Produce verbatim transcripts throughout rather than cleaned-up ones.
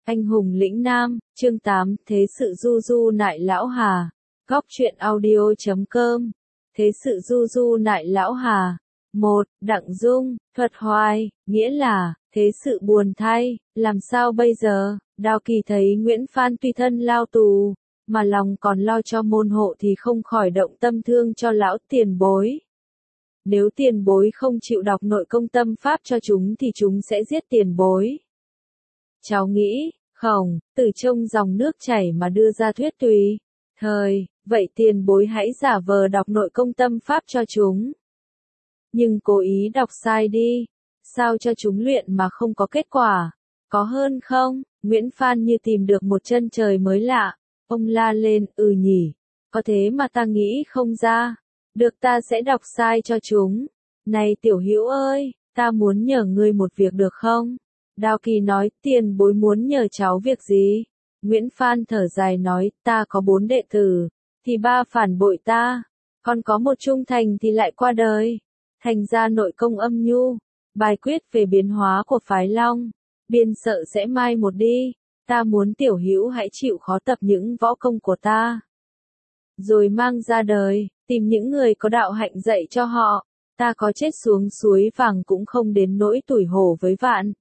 Anh hùng lĩnh nam, chương tám, thế sự du du nại lão hà. Góc truyện audio chấm com. Thế sự du du nại lão hà. một. Đặng Dung, thuật hoài, nghĩa là, thế sự buồn thay, làm sao bây giờ? Đào Kỳ thấy Nguyễn Phan tuy thân lao tù, mà lòng còn lo cho môn hộ thì không khỏi động tâm thương cho lão tiền bối. Nếu tiền bối không chịu đọc nội công tâm pháp cho chúng thì chúng sẽ giết tiền bối. Cháu nghĩ, Khổng, từ trông dòng nước chảy mà đưa ra thuyết tùy. Thời, vậy tiền bối hãy giả vờ đọc nội công tâm pháp cho chúng. Nhưng cố ý đọc sai đi, sao cho chúng luyện mà không có kết quả, có hơn không? Nguyễn Phan như tìm được một chân trời mới lạ, ông la lên, ừ nhỉ, có thế mà ta nghĩ không ra, được ta sẽ đọc sai cho chúng. Này tiểu hữu ơi, ta muốn nhờ ngươi một việc được không? Đào Kỳ nói, tiền bối muốn nhờ cháu việc gì? Nguyễn Phan thở dài nói, ta có bốn đệ tử, thì ba phản bội ta, còn có một trung thành thì lại qua đời. Thành ra nội công âm nhu, bài quyết về biến hóa của phái Long, biên sợ sẽ mai một đi, ta muốn tiểu hữu hãy chịu khó tập những võ công của ta. Rồi mang ra đời, tìm những người có đạo hạnh dạy cho họ, ta có chết xuống suối vàng cũng không đến nỗi tủi hổ với vạn.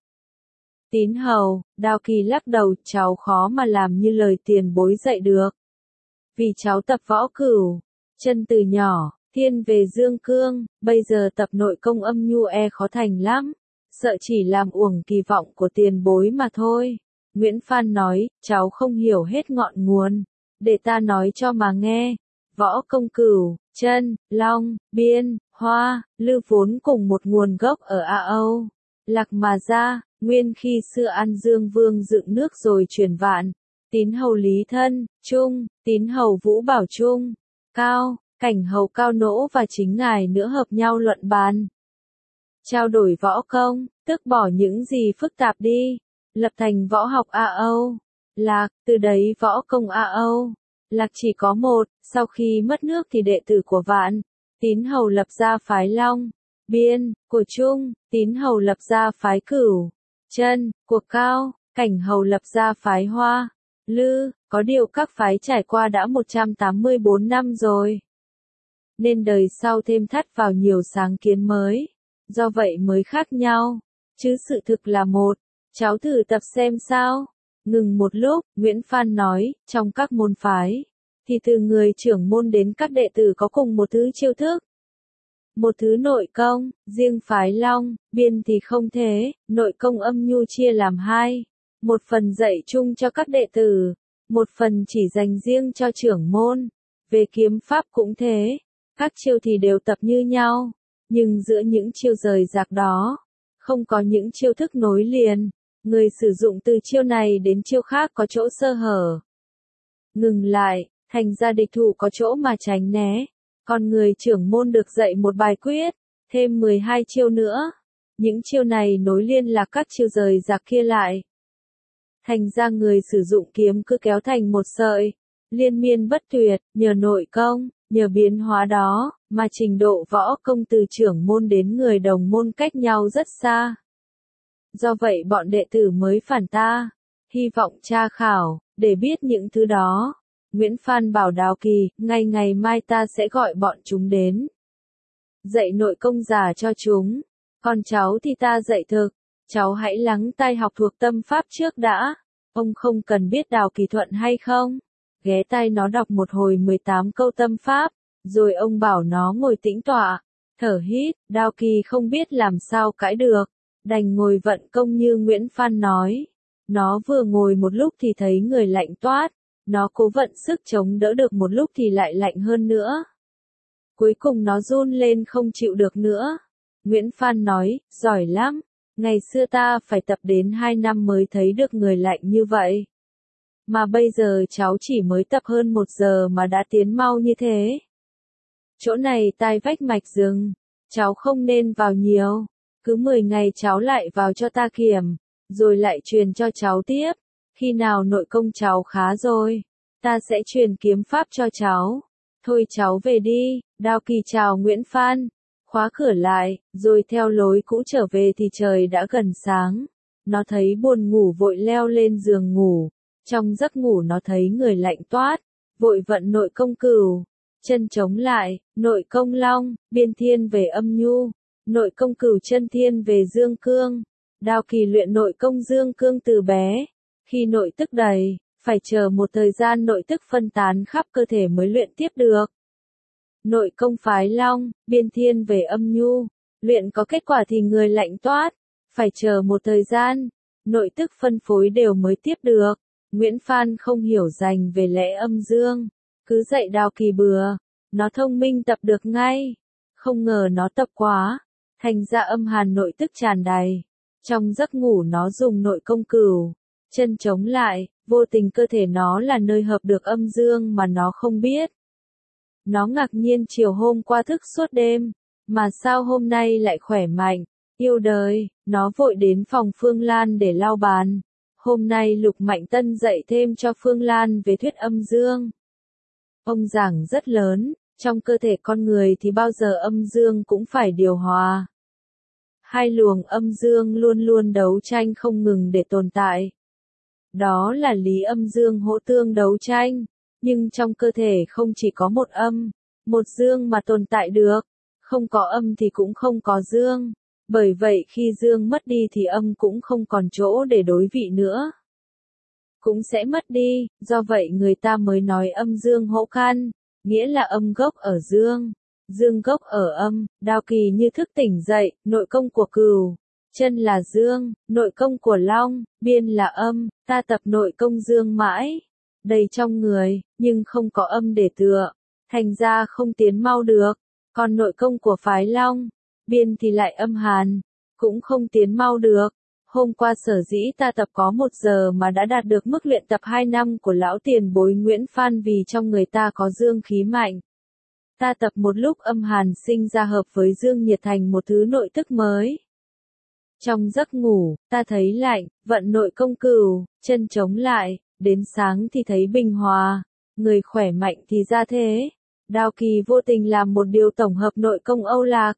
Tín hầu, Đào Kỳ lắc đầu, cháu khó mà làm như lời tiền bối dạy được. Vì cháu tập võ cửu, chân từ nhỏ, thiên về dương cương, bây giờ tập nội công âm nhu e khó thành lắm, sợ chỉ làm uổng kỳ vọng của tiền bối mà thôi. Nguyễn Phan nói, cháu không hiểu hết ngọn nguồn, để ta nói cho mà nghe. Võ công cửu, chân, long, biên, hoa, lư vốn cùng một nguồn gốc ở A Âu, Lạc mà ra. Nguyên khi xưa An Dương Vương dựng nước rồi truyền vạn, tín hầu Lý Thân, Trung, tín hầu Vũ Bảo Trung, Cao, cảnh hầu Cao Nỗ và chính ngài nữa hợp nhau luận bàn. Trao đổi võ công, tức bỏ những gì phức tạp đi, lập thành võ học A Âu, Lạc, từ đấy võ công A Âu, Lạc chỉ có một, sau khi mất nước thì đệ tử của vạn, tín hầu lập ra phái Long, Biên, của Trung, tín hầu lập ra phái Cửu, Chân, của Cao, cảnh hầu lập ra phái Hoa, Lư, có điều các phái trải qua đã một trăm tám mươi tư năm rồi. Nên đời sau thêm thắt vào nhiều sáng kiến mới, do vậy mới khác nhau, chứ sự thực là một, cháu thử tập xem sao. Ngừng một lúc, Nguyễn Phan nói, trong các môn phái, thì từ người trưởng môn đến các đệ tử có cùng một thứ chiêu thức. Một thứ nội công, riêng phái Long, Biên thì không thế, nội công âm nhu chia làm hai. Một phần dạy chung cho các đệ tử, một phần chỉ dành riêng cho trưởng môn. Về kiếm pháp cũng thế, các chiêu thì đều tập như nhau, nhưng giữa những chiêu rời rạc đó, không có những chiêu thức nối liền, người sử dụng từ chiêu này đến chiêu khác có chỗ sơ hở. Ngừng lại, thành ra địch thủ có chỗ mà tránh né. Còn người trưởng môn được dạy một bài quyết, thêm mười hai chiêu nữa. Những chiêu này nối liên lạc các chiêu rời rạc kia lại. Thành ra người sử dụng kiếm cứ kéo thành một sợi, liên miên bất tuyệt, nhờ nội công, nhờ biến hóa đó, mà trình độ võ công từ trưởng môn đến người đồng môn cách nhau rất xa. Do vậy bọn đệ tử mới phản ta, hy vọng tra khảo, để biết những thứ đó. Nguyễn Phan bảo Đào Kỳ, ngày ngày mai ta sẽ gọi bọn chúng đến. Dạy nội công giả cho chúng, còn cháu thì ta dạy thực, cháu hãy lắng tai học thuộc tâm pháp trước đã. Ông không cần biết Đào Kỳ thuận hay không, ghé tai nó đọc một hồi mười tám câu tâm pháp, rồi ông bảo nó ngồi tĩnh tọa, thở hít. Đào Kỳ không biết làm sao cãi được, đành ngồi vận công như Nguyễn Phan nói. Nó vừa ngồi một lúc thì thấy người lạnh toát. Nó cố vận sức chống đỡ được một lúc thì lại lạnh hơn nữa. Cuối cùng nó run lên không chịu được nữa. Nguyễn Phan nói, giỏi lắm, ngày xưa ta phải tập đến hai năm mới thấy được người lạnh như vậy. Mà bây giờ cháu chỉ mới tập hơn một giờ mà đã tiến mau như thế. Chỗ này tai vách mạch rừng, cháu không nên vào nhiều, cứ mười ngày cháu lại vào cho ta kiểm, rồi lại truyền cho cháu tiếp. Khi nào nội công cháu khá rồi, ta sẽ truyền kiếm pháp cho cháu. Thôi cháu về đi. Đào Kỳ chào Nguyễn Phan, khóa cửa lại, rồi theo lối cũ trở về thì trời đã gần sáng. Nó thấy buồn ngủ vội leo lên giường ngủ. Trong giấc ngủ nó thấy người lạnh toát, vội vận nội công cửu, chân chống lại, nội công long, biên thiên về âm nhu, nội công cửu chân thiên về dương cương. Đao Kỳ luyện nội công dương cương từ bé, khi nội tức đầy, phải chờ một thời gian nội tức phân tán khắp cơ thể mới luyện tiếp được. Nội công phái long, biên thiên về âm nhu, luyện có kết quả thì người lạnh toát, phải chờ một thời gian, nội tức phân phối đều mới tiếp được. Nguyễn Phan không hiểu dành về lẽ âm dương, cứ dạy Đao Kỳ bừa, nó thông minh tập được ngay, không ngờ nó tập quá, thành ra âm hàn nội tức tràn đầy. Trong giấc ngủ nó dùng nội công cửu, chân chống lại, vô tình cơ thể nó là nơi hợp được âm dương mà nó không biết. Nó ngạc nhiên chiều hôm qua thức suốt đêm, mà sao hôm nay lại khỏe mạnh, yêu đời, nó vội đến phòng Phương Lan để lau bàn. Hôm nay Lục Mạnh Tân dạy thêm cho Phương Lan về thuyết âm dương. Ông giảng rất lớn, trong cơ thể con người thì bao giờ âm dương cũng phải điều hòa. Hai luồng âm dương luôn luôn đấu tranh không ngừng để tồn tại. Đó là lý âm dương hỗ tương đấu tranh, nhưng trong cơ thể không chỉ có một âm, một dương mà tồn tại được, không có âm thì cũng không có dương. Bởi vậy khi dương mất đi thì âm cũng không còn chỗ để đối vị nữa. Cũng sẽ mất đi, do vậy người ta mới nói âm dương hỗ căn, nghĩa là âm gốc ở dương, dương gốc ở âm. Đao Kỳ như thức tỉnh dậy, nội công của cửu, chân là dương, nội công của long, biên là âm, ta tập nội công dương mãi, đầy trong người, nhưng không có âm để tựa, thành ra không tiến mau được. Còn nội công của phái long, biên thì lại âm hàn, cũng không tiến mau được. Hôm qua sở dĩ ta tập có một giờ mà đã đạt được mức luyện tập hai năm của lão tiền bối Nguyễn Phan vì trong người ta có dương khí mạnh. Ta tập một lúc âm hàn sinh ra hợp với dương nhiệt thành một thứ nội tức mới. Trong giấc ngủ, ta thấy lạnh, vận nội công cửu, chân chống lại, đến sáng thì thấy bình hòa, người khỏe mạnh thì ra thế. Đao Kỳ vô tình làm một điều tổng hợp nội công Âu Lạc.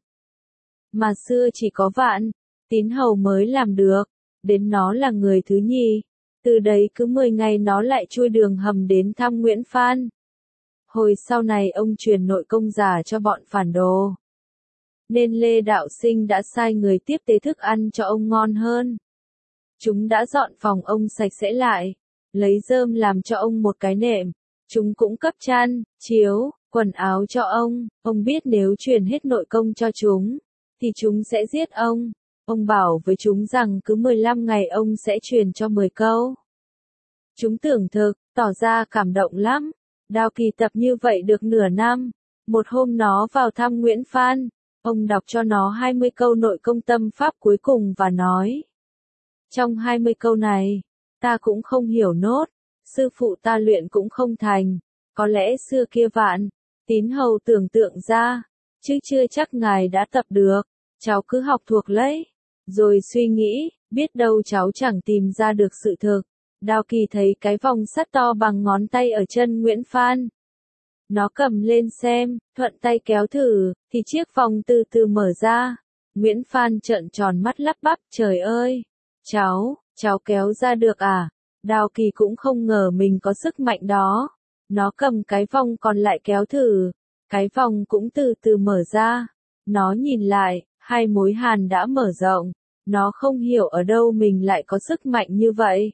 Mà xưa chỉ có Vạn Tín Hầu mới làm được, đến nó là người thứ nhì. Từ đấy cứ mười ngày nó lại chui đường hầm đến thăm Nguyễn Phan. Hồi sau này ông truyền nội công giả cho bọn phản đồ. Nên Lê Đạo Sinh đã sai người tiếp tế thức ăn cho ông ngon hơn. Chúng đã dọn phòng ông sạch sẽ lại, lấy rơm làm cho ông một cái nệm. Chúng cũng cấp chăn, chiếu, quần áo cho ông. Ông biết nếu truyền hết nội công cho chúng, thì chúng sẽ giết ông. Ông bảo với chúng rằng cứ mười lăm ngày ông sẽ truyền cho mười câu. Chúng tưởng thực, tỏ ra cảm động lắm. Đao Kỳ tập như vậy được nửa năm. Một hôm nó vào thăm Nguyễn Phan, ông đọc cho nó hai mươi câu nội công tâm pháp cuối cùng và nói. Trong hai mươi câu này, ta cũng không hiểu nốt, sư phụ ta luyện cũng không thành, có lẽ xưa kia Vạn Tín Hầu tưởng tượng ra, chứ chưa chắc ngài đã tập được, cháu cứ học thuộc lấy, rồi suy nghĩ, biết đâu cháu chẳng tìm ra được sự thực. Đao Kỳ thấy cái vòng sắt to bằng ngón tay ở chân Nguyễn Phan. Nó cầm lên xem, thuận tay kéo thử, thì chiếc vòng từ từ mở ra. Nguyễn Phan trợn tròn mắt lắp bắp, trời ơi, cháu, cháu kéo ra được à? Đao Kỳ cũng không ngờ mình có sức mạnh đó. Nó cầm cái vòng còn lại kéo thử, cái vòng cũng từ từ mở ra. Nó nhìn lại, hai mối hàn đã mở rộng. Nó không hiểu ở đâu mình lại có sức mạnh như vậy.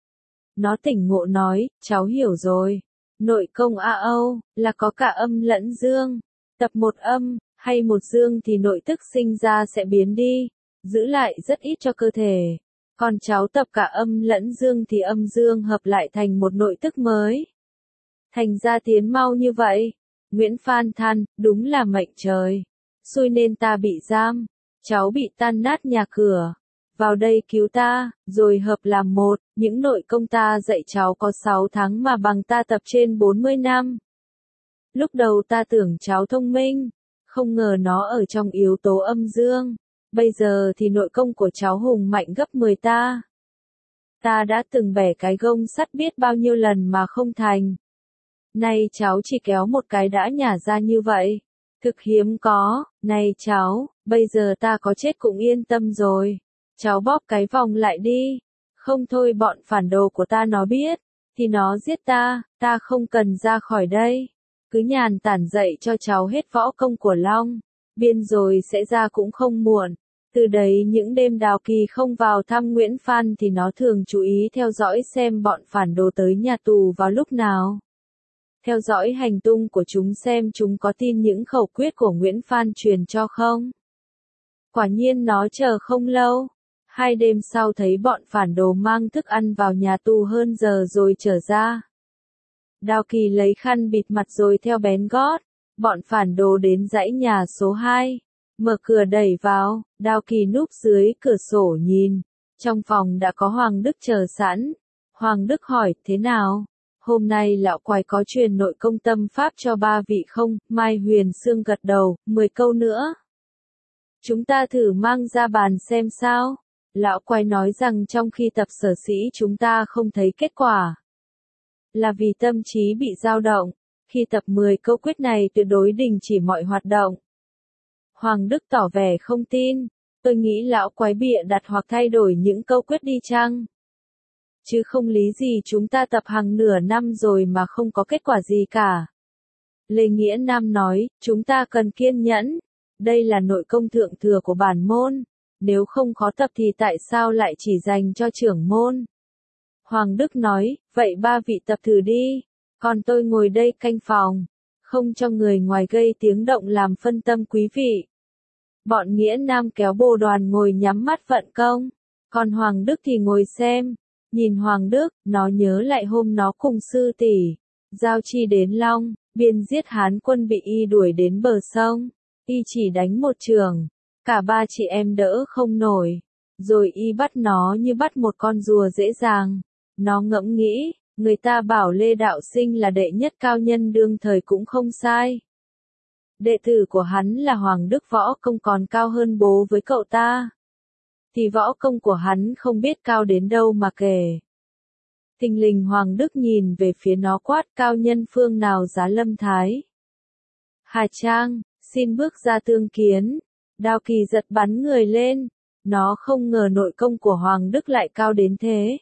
Nó tỉnh ngộ nói, cháu hiểu rồi. Nội công A Âu, là có cả âm lẫn dương. Tập một âm, hay một dương thì nội tức sinh ra sẽ biến đi, giữ lại rất ít cho cơ thể. Còn cháu tập cả âm lẫn dương thì âm dương hợp lại thành một nội tức mới. Thành ra tiến mau như vậy. Nguyễn Phan than, đúng là mệnh trời. Xui nên ta bị giam. Cháu bị tan nát nhà cửa. Vào đây cứu ta, rồi hợp làm một. Những nội công ta dạy cháu có sáu tháng mà bằng ta tập trên bốn mươi năm. Lúc đầu ta tưởng cháu thông minh, không ngờ nó ở trong yếu tố âm dương. Bây giờ thì nội công của cháu hùng mạnh gấp mười ta. Ta đã từng bẻ cái gông sắt biết bao nhiêu lần mà không thành. Nay cháu chỉ kéo một cái đã nhả ra như vậy. Thực hiếm có, này cháu, bây giờ ta có chết cũng yên tâm rồi. Cháu bóp cái vòng lại đi. Không thôi bọn phản đồ của ta nó biết, thì nó giết ta, ta không cần ra khỏi đây. Cứ nhàn tản dạy cho cháu hết võ công của Long Biên rồi sẽ ra cũng không muộn. Từ đấy những đêm Đào Kỳ không vào thăm Nguyễn Phan thì nó thường chú ý theo dõi xem bọn phản đồ tới nhà tù vào lúc nào. Theo dõi hành tung của chúng xem chúng có tin những khẩu quyết của Nguyễn Phan truyền cho không. Quả nhiên nó chờ không lâu. Hai đêm sau thấy bọn phản đồ mang thức ăn vào nhà tù hơn giờ rồi trở ra. Đào Kỳ lấy khăn bịt mặt rồi theo bén gót. Bọn phản đồ đến dãy nhà số hai. Mở cửa đẩy vào, Đào Kỳ núp dưới cửa sổ nhìn. Trong phòng đã có Hoàng Đức chờ sẵn. Hoàng Đức hỏi, thế nào? Hôm nay lão quái có truyền nội công tâm pháp cho ba vị không? Mai Huyền Sương gật đầu, mười câu nữa. Chúng ta thử mang ra bàn xem sao. Lão quái nói rằng trong khi tập sở sĩ chúng ta không thấy kết quả. Là vì tâm trí bị dao động. Khi tập mười câu quyết này tuyệt đối đình chỉ mọi hoạt động. Hoàng Đức tỏ vẻ không tin. Tôi nghĩ lão quái bịa đặt hoặc thay đổi những câu quyết đi chăng? Chứ không lý gì chúng ta tập hàng nửa năm rồi mà không có kết quả gì cả. Lê Nghĩa Nam nói, chúng ta cần kiên nhẫn. Đây là nội công thượng thừa của bản môn. Nếu không khó tập thì tại sao lại chỉ dành cho trưởng môn? Hoàng Đức nói, vậy ba vị tập thử đi. Còn tôi ngồi đây canh phòng. Không cho người ngoài gây tiếng động làm phân tâm quý vị. Bọn Nghĩa Nam kéo bồ đoàn ngồi nhắm mắt vận công. Còn Hoàng Đức thì ngồi xem. Nhìn Hoàng Đức, nó nhớ lại hôm nó cùng sư tỷ Giao Chi đến Long Biên giết Hán quân bị y đuổi đến bờ sông. Y chỉ đánh một trường. Cả ba chị em đỡ không nổi. Rồi y bắt nó như bắt một con rùa dễ dàng. Nó ngẫm nghĩ, người ta bảo Lê Đạo Sinh là đệ nhất cao nhân đương thời cũng không sai. Đệ tử của hắn là Hoàng Đức võ công còn cao hơn bố với cậu ta. Thì võ công của hắn không biết cao đến đâu mà kể. Thình lình Hoàng Đức nhìn về phía nó quát, cao nhân phương nào giá lâm thái. Hà Trang, xin bước ra tương kiến. Đào Kỳ giật bắn người lên. Nó không ngờ nội công của Hoàng Đức lại cao đến thế.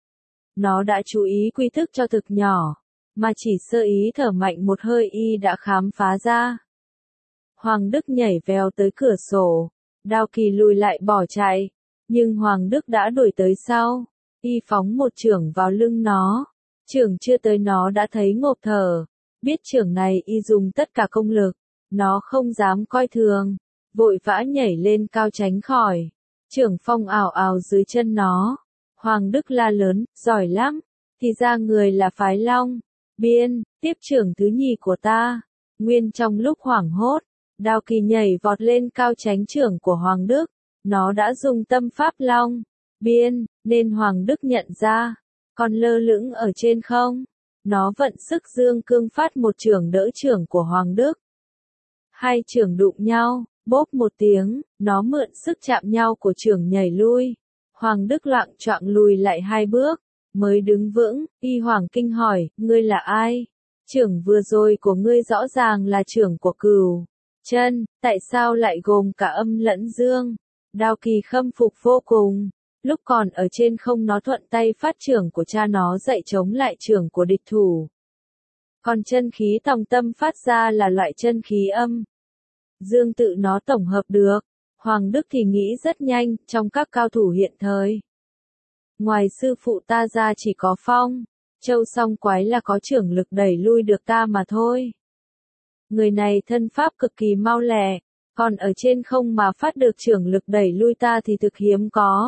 Nó đã chú ý quy thức cho thực nhỏ, mà chỉ sơ ý thở mạnh một hơi y đã khám phá ra. Hoàng Đức nhảy vèo tới cửa sổ. Đào Kỳ lùi lại bỏ chạy. Nhưng Hoàng Đức đã đuổi tới sau. Y phóng một chưởng vào lưng nó. Chưởng chưa tới nó đã thấy ngộp thở. Biết chưởng này y dùng tất cả công lực. Nó không dám coi thường. Vội vã nhảy lên cao tránh khỏi. Chưởng phong ào ào dưới chân nó. Hoàng Đức la lớn, giỏi lắm. Thì ra người là phái Long Biên, tiếp chưởng thứ nhì của ta. Nguyên trong lúc hoảng hốt, Đào Kỳ nhảy vọt lên cao tránh chưởng của Hoàng Đức. Nó đã dùng tâm pháp Long Biên, nên Hoàng Đức nhận ra. Còn lơ lửng ở trên không. Nó vận sức dương cương phát một chưởng đỡ chưởng của Hoàng Đức. Hai chưởng đụng nhau, bốp một tiếng, nó mượn sức chạm nhau của chưởng nhảy lui. Hoàng Đức loạng choạng lùi lại hai bước, mới đứng vững. Y Hoàng kinh hỏi, ngươi là ai? Chưởng vừa rồi của ngươi rõ ràng là chưởng của Cửu Chân, tại sao lại gồm cả âm lẫn dương? Đào Kỳ khâm phục vô cùng. Lúc còn ở trên không nó thuận tay phát chưởng của cha nó dạy chống lại chưởng của địch thủ. Còn chân khí tòng tâm phát ra là loại chân khí âm dương tự nó tổng hợp được. Hoàng Đức thì nghĩ rất nhanh, trong các cao thủ hiện thời. Ngoài sư phụ ta ra chỉ có Phong Châu Song Quái là có chưởng lực đẩy lui được ta mà thôi. Người này thân pháp cực kỳ mau lẹ, còn ở trên không mà phát được chưởng lực đẩy lui ta thì thực hiếm có.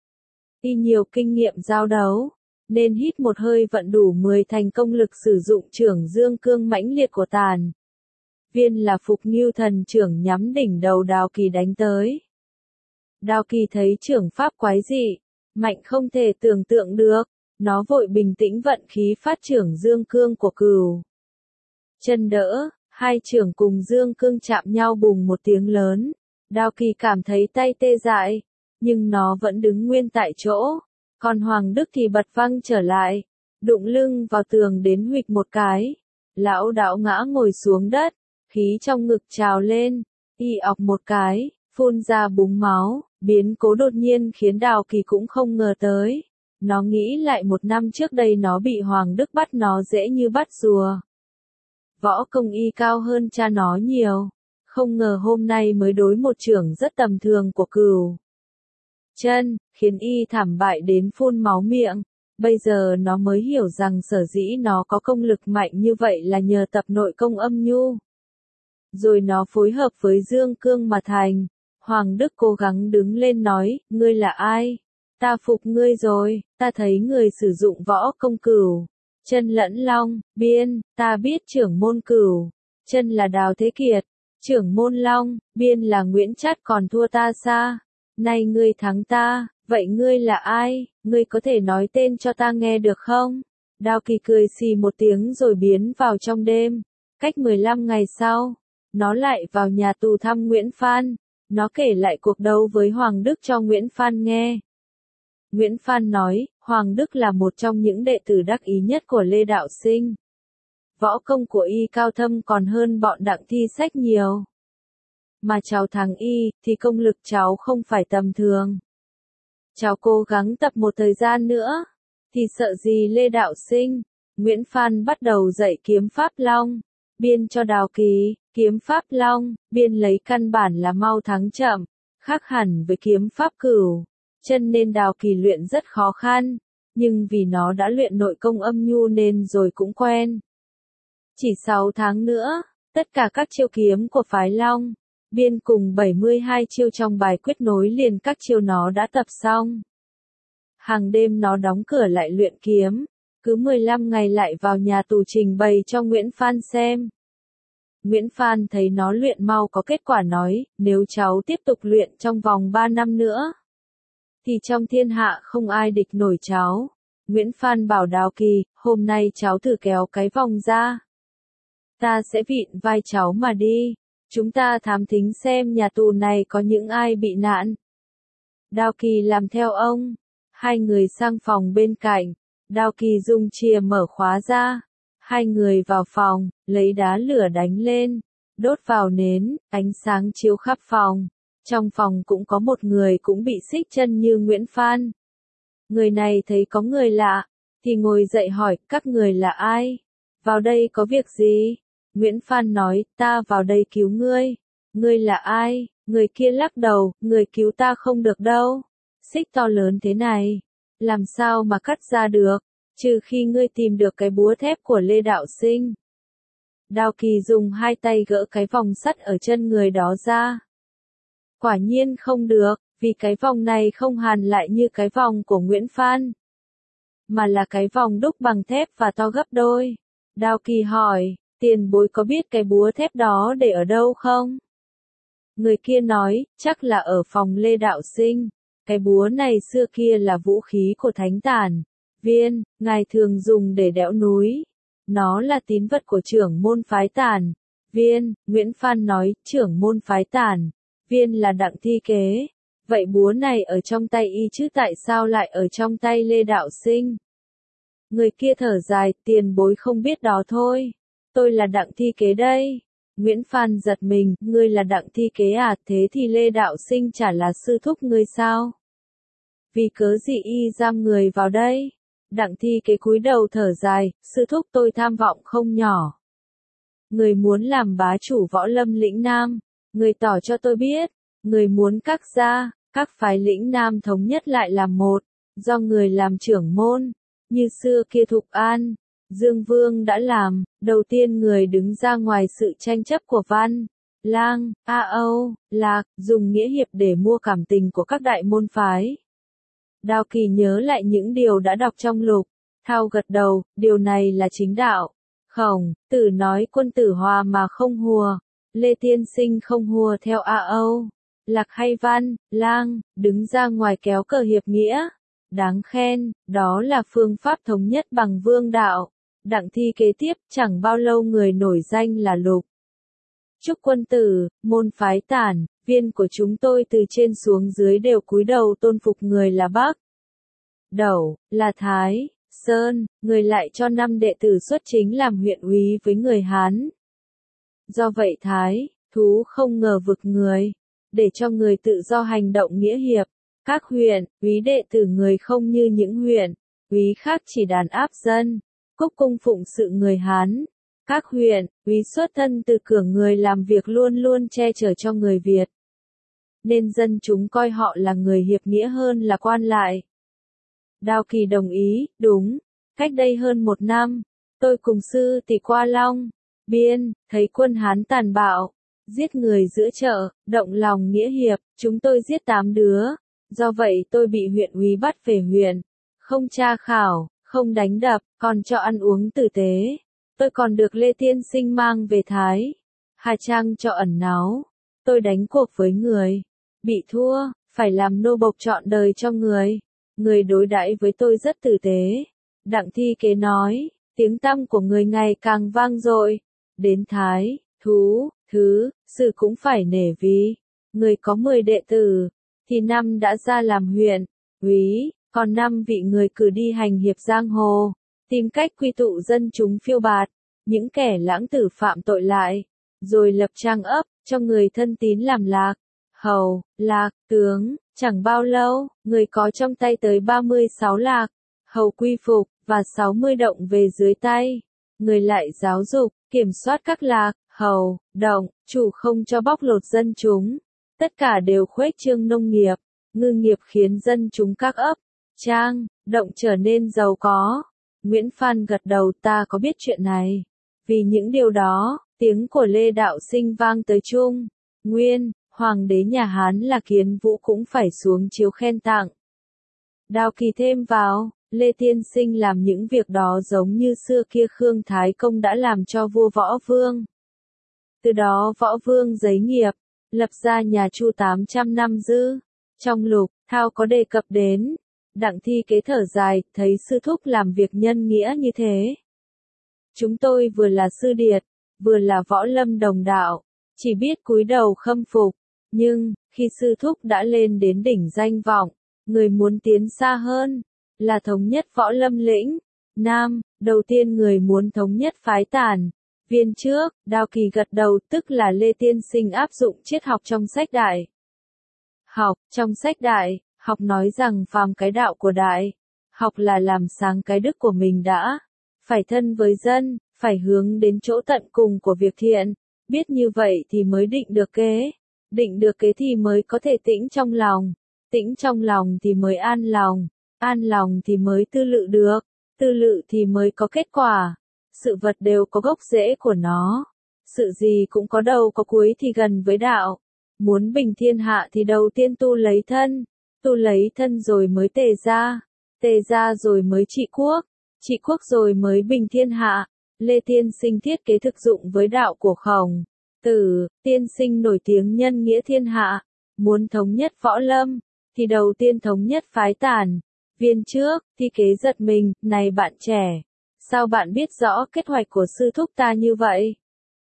Y nhiều kinh nghiệm giao đấu, nên hít một hơi vận đủ mười thành công lực sử dụng chưởng dương cương mãnh liệt của Tàn Viên là Phục Ngưu Thần chưởng nhắm đỉnh đầu Đào Kỳ đánh tới. Đào Kỳ thấy chưởng pháp quái dị, mạnh không thể tưởng tượng được, nó vội bình tĩnh vận khí phát chưởng dương cương của Cửu Chân đỡ, hai chưởng cùng dương cương chạm nhau bùng một tiếng lớn. Đào Kỳ cảm thấy tay tê dại, nhưng nó vẫn đứng nguyên tại chỗ. Còn Hoàng Đức thì bật văng trở lại, đụng lưng vào tường đến huỵch một cái. Lão đảo ngã ngồi xuống đất, khí trong ngực trào lên, y ọc một cái, phun ra búng máu. Biến cố đột nhiên khiến Đào Kỳ cũng không ngờ tới. Nó nghĩ lại một năm trước đây nó bị Hoàng Đức bắt nó dễ như bắt rùa. Võ công y cao hơn cha nó nhiều. Không ngờ hôm nay mới đối một trưởng rất tầm thường của Cửu Chân, khiến y thảm bại đến phun máu miệng. Bây giờ nó mới hiểu rằng sở dĩ nó có công lực mạnh như vậy là nhờ tập nội công âm nhu. Rồi nó phối hợp với Dương Cương mà thành. Hoàng Đức cố gắng đứng lên nói, ngươi là ai? Ta phục ngươi rồi, ta thấy người sử dụng võ công Cửu Chân lẫn Long, Biên, ta biết trưởng môn Cửu Chân là Đào Thế Kiệt, trưởng môn Long, Biên là Nguyễn Trát còn thua ta xa. Nay ngươi thắng ta, vậy ngươi là ai? Ngươi có thể nói tên cho ta nghe được không? Đào Kỳ cười xì một tiếng rồi biến vào trong đêm. Cách mười lăm ngày sau, nó lại vào nhà tù thăm Nguyễn Phan. Nó kể lại cuộc đấu với Hoàng Đức cho Nguyễn Phan nghe. Nguyễn Phan nói, Hoàng Đức là một trong những đệ tử đắc ý nhất của Lê Đạo Sinh. Võ công của y cao thâm còn hơn bọn Đặng Thi Sách nhiều. Mà cháu thắng y, thì công lực cháu không phải tầm thường. Cháu cố gắng tập một thời gian nữa, thì sợ gì Lê Đạo Sinh. Nguyễn Phan bắt đầu dạy kiếm pháp Long, Biên cho Đào Kỳ. Kiếm pháp Long, Biên lấy căn bản là mau thắng chậm, khác hẳn với kiếm pháp Cửu Chân nên Đào Kỳ luyện rất khó khăn, nhưng vì nó đã luyện nội công âm nhu nên rồi cũng quen. Chỉ sáu tháng nữa, tất cả các chiêu kiếm của phái Long, Biên cùng bảy mươi hai chiêu trong bài quyết nối liền các chiêu nó đã tập xong. Hàng đêm nó đóng cửa lại luyện kiếm, cứ mười lăm ngày lại vào nhà tù trình bày cho Nguyễn Phan xem. Nguyễn Phan thấy nó luyện mau có kết quả nói, nếu cháu tiếp tục luyện trong vòng ba năm nữa, thì trong thiên hạ không ai địch nổi cháu. Nguyễn Phan bảo Đào Kỳ, hôm nay cháu thử kéo cái vòng ra. Ta sẽ vịn vai cháu mà đi. Chúng ta thám thính xem nhà tù này có những ai bị nạn. Đào Kỳ làm theo ông. Hai người sang phòng bên cạnh. Đào Kỳ dùng chìa mở khóa ra. Hai người vào phòng, lấy đá lửa đánh lên, đốt vào nến, ánh sáng chiếu khắp phòng. Trong phòng cũng có một người cũng bị xích chân như Nguyễn Phan. Người này thấy có người lạ, thì ngồi dậy hỏi, các người là ai? Vào đây có việc gì? Nguyễn Phan nói, ta vào đây cứu ngươi. Ngươi là ai? Người kia lắc đầu, người cứu ta không được đâu. Xích to lớn thế này, làm sao mà cắt ra được? Trừ khi ngươi tìm được cái búa thép của Lê Đạo Sinh. Đào Kỳ dùng hai tay gỡ cái vòng sắt ở chân người đó ra. Quả nhiên không được, vì cái vòng này không hàn lại như cái vòng của Nguyễn Phan, mà là cái vòng đúc bằng thép và to gấp đôi. Đào Kỳ hỏi, tiền bối có biết cái búa thép đó để ở đâu không? Người kia nói, chắc là ở phòng Lê Đạo Sinh. Cái búa này xưa kia là vũ khí của Thánh Tản Viên, ngài thường dùng để đẽo núi. Nó là tín vật của trưởng môn phái Tản Viên. Nguyễn Phan nói, trưởng môn phái Tản Viên là Đặng Thi Kế. Vậy búa này ở trong tay y chứ tại sao lại ở trong tay Lê Đạo Sinh? Người kia thở dài, tiền bối không biết đó thôi. Tôi là Đặng Thi Kế đây. Nguyễn Phan giật mình, ngươi là Đặng Thi Kế à, thế thì Lê Đạo Sinh chả là sư thúc ngươi sao? Vì cớ gì y giam người vào đây? Đặng Thi Kế cúi đầu thở dài, sư thúc tôi tham vọng không nhỏ. Người muốn làm bá chủ võ lâm lĩnh Nam, người tỏ cho tôi biết, người muốn các gia, các phái lĩnh Nam thống nhất lại làm một, do người làm trưởng môn, như xưa kia Thục An, Dương Vương đã làm, đầu tiên người đứng ra ngoài sự tranh chấp của Văn, Lang, A Âu, Lạc, dùng nghĩa hiệp để mua cảm tình của các đại môn phái. Đào Kỳ nhớ lại những điều đã đọc trong Lục Thao gật đầu, điều này là chính đạo. Khổng Tử nói quân tử hòa mà không hùa, Lê Tiên Sinh không hùa theo A Âu, Lạc hay Văn, Lang, đứng ra ngoài kéo cờ hiệp nghĩa. Đáng khen, đó là phương pháp thống nhất bằng vương đạo. Đặng Thi kế tiếp, chẳng bao lâu người nổi danh là Lục Trúc quân tử, môn phái Tản Viên của chúng tôi từ trên xuống dưới đều cúi đầu tôn phục người là Bắc Đẩu, là Thái Sơn, người lại cho năm đệ tử xuất chính làm huyện úy với người Hán. Do vậy Thái Thú không ngờ vực người. để cho người tự do hành động nghĩa hiệp. Các huyện, úy đệ tử người không như những huyện, úy khác chỉ đàn áp dân, cúc cung phụng sự người Hán. Các huyện, úy xuất thân từ cửa người làm việc luôn luôn che chở cho người Việt. Nên dân chúng coi họ là người hiệp nghĩa hơn là quan lại. Đao Kỳ đồng ý, đúng, cách đây hơn một năm, tôi cùng sư tỷ qua Long Biên, thấy quân Hán tàn bạo, giết người giữa chợ, động lòng nghĩa hiệp, chúng tôi giết tám đứa, do vậy tôi bị huyện úy bắt về huyện, không tra khảo, không đánh đập, còn cho ăn uống tử tế. Tôi còn được Lê Tiên Sinh mang về Thái Hà Trang cho ẩn náu. Tôi đánh cuộc với người, bị thua, phải làm nô bộc trọn đời cho người. Người đối đãi với tôi rất tử tế. Đặng Thi Kế nói, tiếng tăm của người ngày càng vang dội. Đến Thái, Thú, Thứ, Sử cũng phải nể vì. Người có mười đệ tử, thì năm đã ra làm huyện, úy, còn năm vị người cử đi hành hiệp giang hồ. Tìm cách quy tụ dân chúng phiêu bạt, những kẻ lãng tử phạm tội lại, rồi lập trang ấp, cho người thân tín làm lạc, hầu, lạc, tướng, chẳng bao lâu, người có trong tay tới ba mươi sáu lạc, hầu quy phục, và sáu mươi động về dưới tay. Người lại giáo dục, kiểm soát các lạc, hầu, động, chủ không cho bóc lột dân chúng. Tất cả đều khuếch trương nông nghiệp, ngư nghiệp khiến dân chúng các ấp, trang, động trở nên giàu có. Nguyễn Phan gật đầu, ta có biết chuyện này. Vì những điều đó, tiếng của Lê Đạo Sinh vang tới Trung Nguyên, hoàng đế nhà Hán là Kiến Vũ cũng phải xuống chiếu khen tặng. Đao Kỳ thêm vào, Lê Tiên Sinh làm những việc đó giống như xưa kia Khương Thái Công đã làm cho vua Võ Vương. Từ đó Võ Vương giấy nghiệp, lập ra nhà Chu tám trăm năm dư. Trong Lục Thao có đề cập đến. Đặng Thi Kế thở dài, thấy sư thúc làm việc nhân nghĩa như thế. Chúng tôi vừa là sư điệt, vừa là võ lâm đồng đạo, chỉ biết cúi đầu khâm phục. Nhưng, khi sư thúc đã lên đến đỉnh danh vọng, người muốn tiến xa hơn, là thống nhất võ lâm lĩnh Nam, đầu tiên người muốn thống nhất phái Tản Viên trước. Đao Kỳ gật đầu, tức là Lê Tiên Sinh áp dụng triết học trong sách Đại Học. Trong sách Đại Học nói rằng phàm cái đạo của Đại Học là làm sáng cái đức của mình đã, phải thân với dân, phải hướng đến chỗ tận cùng của việc thiện. Biết như vậy thì mới định được kế, định được kế thì mới có thể tĩnh trong lòng, tĩnh trong lòng thì mới an lòng, an lòng thì mới tư lự được, tư lự thì mới có kết quả. Sự vật đều có gốc rễ của nó, sự gì cũng có đầu có cuối thì gần với đạo. Muốn bình thiên hạ thì đầu tiên tu lấy thân, tu lấy thân rồi mới tề gia, tề gia rồi mới trị quốc, trị quốc rồi mới bình thiên hạ. Lê Tiên Sinh thiết kế thực dụng với đạo của Khổng Tử. Tiên Sinh nổi tiếng nhân nghĩa thiên hạ, muốn thống nhất võ lâm, thì đầu tiên thống nhất phái Tản Viên trước. Thi Kế giật mình, này bạn trẻ, sao bạn biết rõ kế hoạch của sư thúc ta như vậy?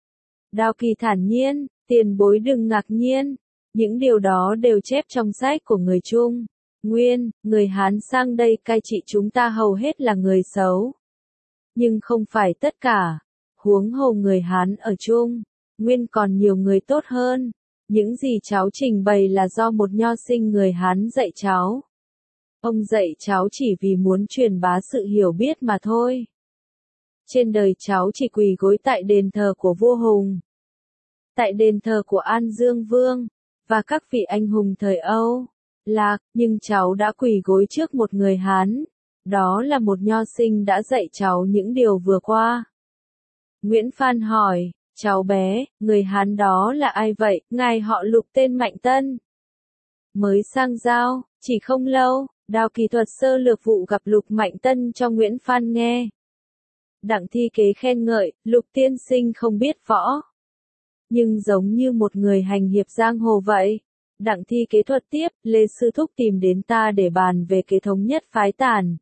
Đao Kỳ thản nhiên, tiền bối đừng ngạc nhiên, những điều đó đều chép trong sách của người Trung Nguyên. Người Hán sang đây cai trị chúng ta hầu hết là người xấu, nhưng không phải tất cả. Huống hồ người Hán ở Trung Nguyên còn nhiều người tốt hơn. Những gì cháu trình bày là do một nho sinh người Hán dạy cháu. Ông dạy cháu chỉ vì muốn truyền bá sự hiểu biết mà thôi. Trên đời cháu chỉ quỳ gối tại đền thờ của vua Hùng, tại đền thờ của An Dương Vương, và các vị anh hùng thời Âu Lạc, nhưng cháu đã quỳ gối trước một người Hán. Đó là một nho sinh đã dạy cháu những điều vừa qua. Nguyễn Phan hỏi, cháu bé, người Hán đó là ai vậy? Ngài họ Lục tên Mạnh Tân, mới sang Giao, chỉ không lâu. Đao Kỳ thuật sơ lược vụ gặp Lục Mạnh Tân cho Nguyễn Phan nghe. Đặng Thi Kế khen ngợi, Lục tiên sinh không biết võ, nhưng giống như một người hành hiệp giang hồ vậy. Đặng Thi Kế thuật tiếp, Lê sư thúc tìm đến ta để bàn về kế thống nhất phái Tản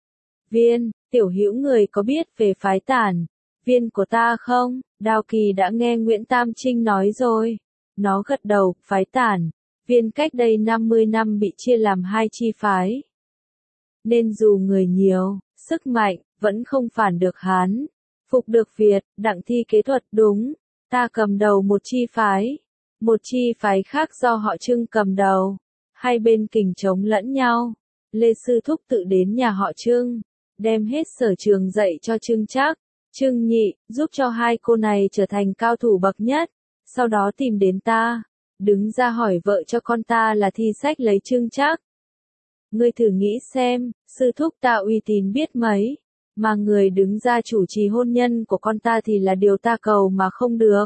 Viên. Tiểu hữu người có biết về phái Tản Viên của ta không? Đao Kỳ đã nghe Nguyễn Tam Trinh nói rồi. Nó gật đầu, phái Tản Viên cách đây năm mươi năm bị chia làm hai chi phái, nên dù người nhiều, sức mạnh, vẫn không phản được Hán, phục được Việt. Đặng Thi Kế thuật, đúng, ta cầm đầu một chi phái, Một chi phái khác do họ Trương cầm đầu. Hai bên kình chống lẫn nhau. Lê Sư Thúc tự đến nhà họ Trương, đem hết sở trường dạy cho Trương Trác, Trương Nhị, giúp cho hai cô này trở thành cao thủ bậc nhất. Sau đó tìm đến ta, đứng ra hỏi vợ cho con ta là thi sách lấy Trương Trác. Ngươi thử nghĩ xem, sư thúc ta uy tín biết mấy, mà người đứng ra chủ trì hôn nhân của con ta thì là điều ta cầu mà không được.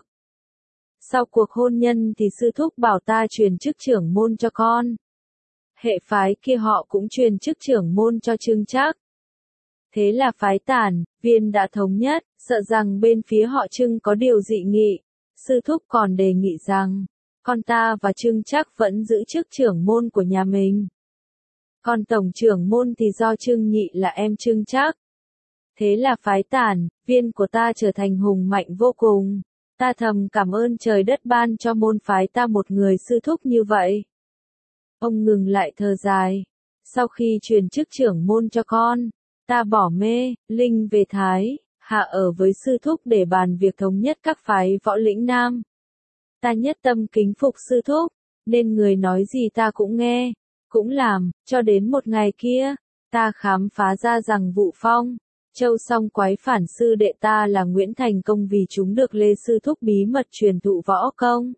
Sau cuộc hôn nhân thì sư thúc bảo ta truyền chức trưởng môn cho con. Hệ phái kia họ cũng truyền chức trưởng môn cho Trương Trác. Thế là phái Tản, Viên đã thống nhất, sợ rằng bên phía họ Trương có điều dị nghị. Sư thúc còn đề nghị rằng, con ta và Trương Trác vẫn giữ chức trưởng môn của nhà mình. Còn tổng trưởng môn thì do Trương Nhị là em Trương Trác. Thế là phái Tản, Viên của ta trở thành hùng mạnh vô cùng. Ta thầm cảm ơn trời đất ban cho môn phái ta một người sư thúc như vậy. Ông ngừng lại thở dài. Sau khi truyền chức trưởng môn cho con, ta bỏ mê, linh về Thái, hạ ở với sư thúc để bàn việc thống nhất các phái võ lĩnh Nam. Ta nhất tâm kính phục sư thúc, nên người nói gì ta cũng nghe, cũng làm, cho đến một ngày kia, ta khám phá ra rằng Vụ Phong, Châu Song quái phản sư đệ ta là Nguyễn Thành Công vì chúng được Lê Sư Thúc bí mật truyền thụ võ công.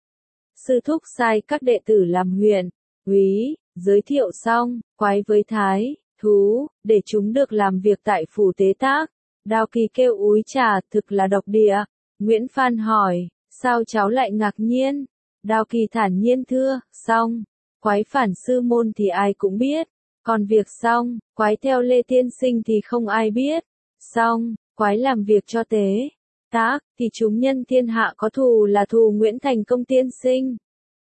Sư Thúc sai các đệ tử làm huyện, úy, giới thiệu xong, quái với Thái, thú, để chúng được làm việc tại phủ tế tác. Đao Kỳ kêu úi trà, thực là độc địa. Nguyễn Phan hỏi, sao cháu lại ngạc nhiên? Đao Kỳ thản nhiên thưa, xong, quái phản sư môn thì ai cũng biết. Còn việc xong, quái theo Lê Tiên Sinh thì không ai biết. Xong, quái làm việc cho tế tác, thì chúng nhân thiên hạ có thù là thù Nguyễn Thành Công tiên sinh.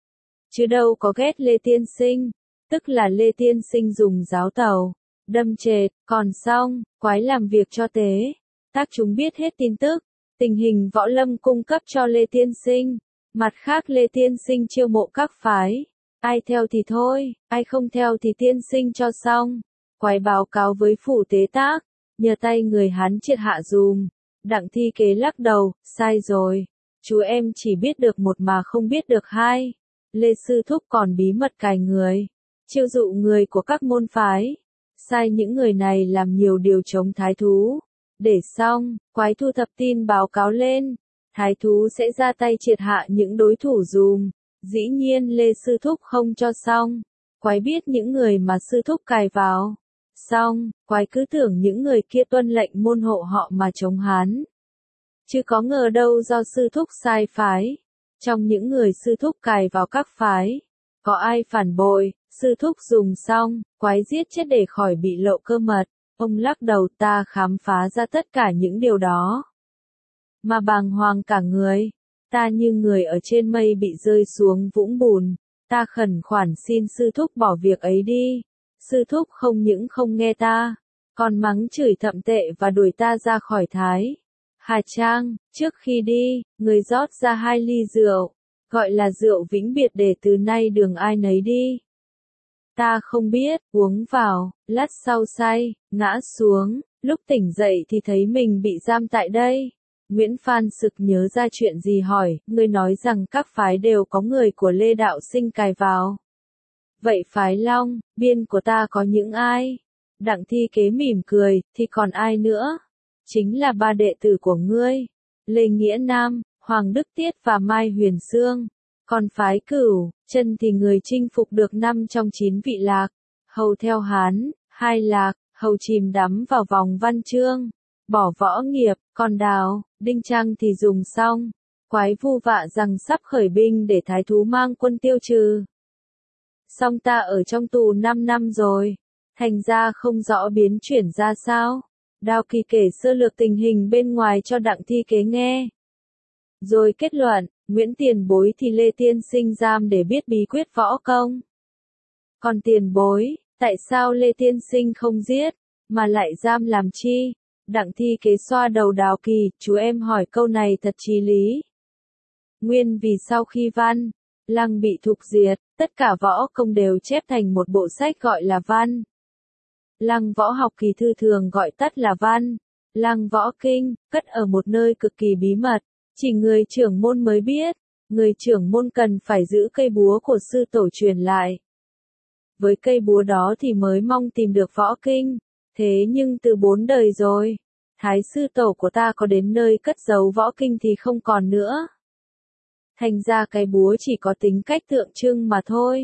Chứ đâu có ghét Lê Tiên Sinh, tức là Lê Tiên Sinh dùng giáo tàu, đâm trệt, còn xong, quái làm việc cho tế tác chúng biết hết tin tức, tình hình võ lâm cung cấp cho Lê Tiên Sinh. Mặt khác Lê Tiên Sinh chiêu mộ các phái. Ai theo thì thôi, ai không theo thì tiên sinh cho xong. Quái báo cáo với phủ tế tác, nhờ tay người Hán triệt hạ dùm. Đặng Thi Kế lắc đầu, sai rồi. Chú em chỉ biết được một mà không biết được hai. Lê Sư Thúc còn bí mật cài người, chiêu dụ người của các môn phái. Sai những người này làm nhiều điều chống thái thú. Để xong, quái thu thập tin báo cáo lên. Thái thú sẽ ra tay triệt hạ những đối thủ dùm. Dĩ nhiên Lê Sư Thúc không cho xong. Quái biết những người mà Sư Thúc cài vào. Xong, quái cứ tưởng những người kia tuân lệnh môn hộ họ mà chống Hán. Chứ có ngờ đâu do Sư Thúc sai phái. Trong những người Sư Thúc cài vào các phái, có ai phản bội, Sư Thúc dùng xong, quái giết chết để khỏi bị lộ cơ mật. Ông lắc đầu, ta khám phá ra tất cả những điều đó. Mà bàng hoàng cả người. Ta như người ở trên mây bị rơi xuống vũng bùn, ta khẩn khoản xin Sư Thúc bỏ việc ấy đi. Sư Thúc không những không nghe ta, còn mắng chửi thậm tệ và đuổi ta ra khỏi Thái Hà Trang. Trước khi đi, người rót ra hai ly rượu, gọi là rượu vĩnh biệt để từ nay đường ai nấy đi. Ta không biết, uống vào, lát sau say, ngã xuống, lúc tỉnh dậy thì thấy mình bị giam tại đây. Nguyễn Phan sực nhớ ra chuyện gì hỏi, ngươi nói rằng các phái đều có người của Lê Đạo Sinh cài vào. Vậy phái Long, Biên của ta có những ai? Đặng Thi Kế mỉm cười, thì còn ai nữa? Chính là ba đệ tử của ngươi, Lê Nghĩa Nam, Hoàng Đức Tiết và Mai Huyền Sương. Còn phái Cửu, Chân thì người chinh phục được năm trong chín vị lạc. Hầu theo Hán, hai lạc, hầu chìm đắm vào vòng văn chương. Bỏ võ nghiệp, còn Đào, Đinh Trang thì dùng xong. Quái vu vạ rằng sắp khởi binh để thái thú mang quân tiêu trừ. Xong ta ở trong tù năm năm rồi, thành ra không rõ biến chuyển ra sao. Đao Kỳ kể sơ lược tình hình bên ngoài cho Đặng Thi Kế nghe. Rồi kết luận, Nguyễn tiền bối thì Lê Tiên Sinh giam để biết bí quyết võ công. Còn tiền bối, tại sao Lê Tiên Sinh không giết, mà lại giam làm chi? Đặng Thi Kế xoa đầu Đào Kỳ, chú em hỏi câu này thật chí lý. Nguyên vì sau khi Văn Lăng bị thục diệt, tất cả võ công đều chép thành một bộ sách gọi là Văn Lăng Võ Học Kỳ thư thường gọi tắt là Văn Lăng Võ Kinh, cất ở một nơi cực kỳ bí mật, chỉ người trưởng môn mới biết. người trưởng môn cần phải giữ cây búa của sư tổ truyền lại. Với cây búa đó thì mới mong tìm được võ kinh, thế nhưng từ bốn đời rồi, thái sư tổ của ta có đến nơi cất giấu võ kinh thì không còn nữa. Thành ra cái búa chỉ có tính cách tượng trưng mà thôi.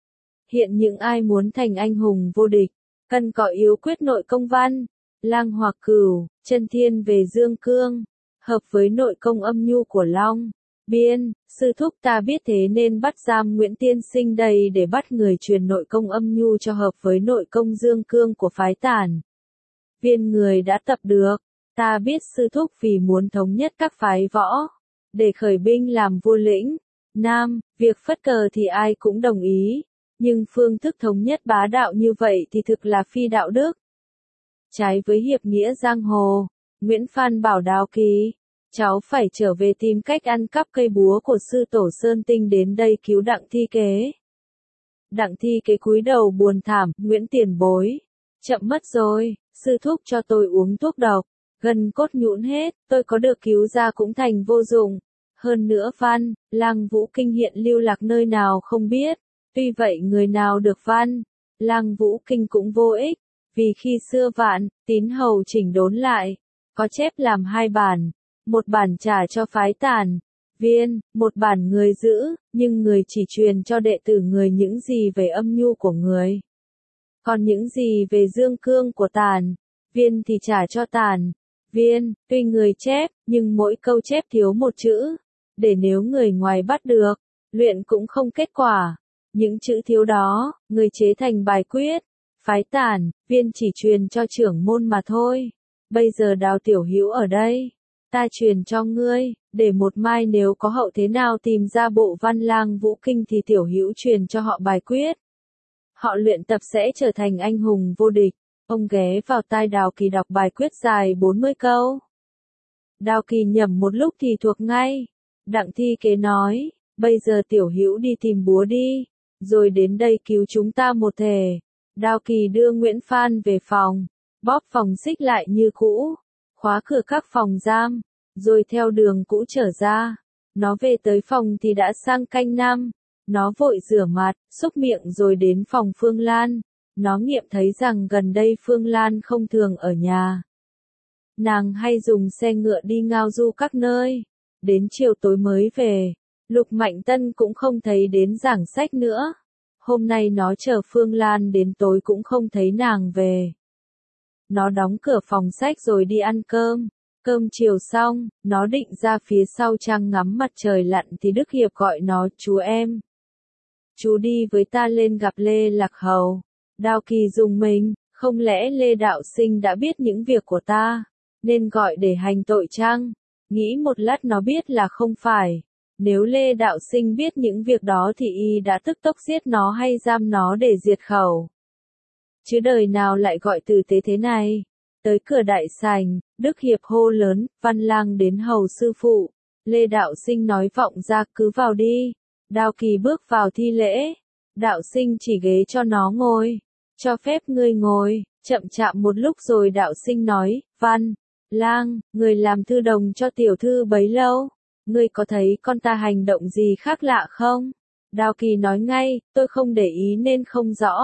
Hiện những ai muốn thành anh hùng vô địch, cần có yếu quyết nội công văn, lang hoặc cửu, chân thiên về dương cương, hợp với nội công âm nhu của Long, Biên. Sư thúc ta biết thế nên bắt giam Nguyễn Tiên Sinh đây để bắt người truyền nội công âm nhu cho hợp với nội công dương cương của phái Tản Viên người đã tập được. Ta biết sư thúc vì muốn thống nhất các phái võ, để khởi binh làm vua lĩnh Nam, việc phất cờ thì ai cũng đồng ý, nhưng phương thức thống nhất bá đạo như vậy thì thực là phi đạo đức. Trái với hiệp nghĩa giang hồ, Nguyễn Phan bảo Đào Kỳ, cháu phải trở về tìm cách ăn cắp cây búa của sư tổ Sơn Tinh đến đây cứu Đặng Thi Kế. Đặng Thi Kế cúi đầu buồn thảm, Nguyễn tiền bối, chậm mất rồi, sư thúc cho tôi uống thuốc độc, gần cốt nhũn hết, tôi có được cứu ra cũng thành vô dụng. Hơn nữa Văn, Lang Vũ Kinh hiện lưu lạc nơi nào không biết, tuy vậy người nào được Văn, Lang Vũ Kinh cũng vô ích, vì khi xưa Vạn, Tín Hầu chỉnh đốn lại, có chép làm hai bản, một bản trả cho phái Tản Viên, một bản người giữ, nhưng người chỉ truyền cho đệ tử người những gì về âm nhu của người. Còn những gì về dương cương của Tản Viên thì trả cho Tản Viên, tuy người chép, nhưng mỗi câu chép thiếu một chữ, để nếu người ngoài bắt được, luyện cũng không kết quả. Những chữ thiếu đó, người chế thành bài quyết, phái Tản Viên chỉ truyền cho trưởng môn mà thôi. Bây giờ Đào tiểu hữu ở đây, ta truyền cho ngươi, để một mai nếu có hậu thế nào tìm ra bộ văn Lang Vũ Kinh thì tiểu hữu truyền cho họ bài quyết. Họ luyện tập sẽ trở thành anh hùng vô địch. Ông ghé vào tai Đào Kỳ đọc bài quyết dài bốn mươi câu. Đào Kỳ nhẩm một lúc thì thuộc ngay. Đặng Thi Kế nói, bây giờ tiểu hữu đi tìm búa đi, rồi đến đây cứu chúng ta một thể. Đào Kỳ đưa Nguyễn Phan về phòng, bóp phòng xích lại như cũ, khóa cửa các phòng giam, rồi theo đường cũ trở ra. Nó về tới phòng thì đã sang canh năm. Nó vội rửa mặt, xúc miệng rồi đến phòng Phương Lan. Nó nghiệm thấy rằng gần đây Phương Lan không thường ở nhà. Nàng hay dùng xe ngựa đi ngao du các nơi, đến chiều tối mới về. Lục Mạnh Tân cũng không thấy đến giảng sách nữa. Hôm nay nó chờ Phương Lan đến tối cũng không thấy nàng về. Nó đóng cửa phòng sách rồi đi ăn cơm. Cơm chiều xong, nó định ra phía sau trang ngắm mặt trời lặn thì Đức Hiệp gọi nó, chú em. Chú đi với ta lên gặp Lê Lạc Hầu. Đào Kỳ dùng mình, không lẽ Lê Đạo Sinh đã biết những việc của ta, nên gọi để hành tội chăng? Nghĩ một lát nó biết là không phải. Nếu Lê Đạo Sinh biết những việc đó thì y đã tức tốc giết nó hay giam nó để diệt khẩu. Chứ đời nào lại gọi tử tế thế này. Tới cửa đại sảnh, Đức Hiệp hô lớn, Văn Lang đến hầu sư phụ. Lê Đạo Sinh nói vọng ra, cứ vào đi. Đào Kỳ bước vào thi lễ. Đạo Sinh chỉ ghế cho nó ngồi. Cho phép ngươi ngồi. Chậm chạm một lúc rồi Đạo Sinh nói, Văn Lang, người làm thư đồng cho tiểu thư bấy lâu. Ngươi có thấy con ta hành động gì khác lạ không? Đào Kỳ nói ngay, tôi không để ý nên không rõ.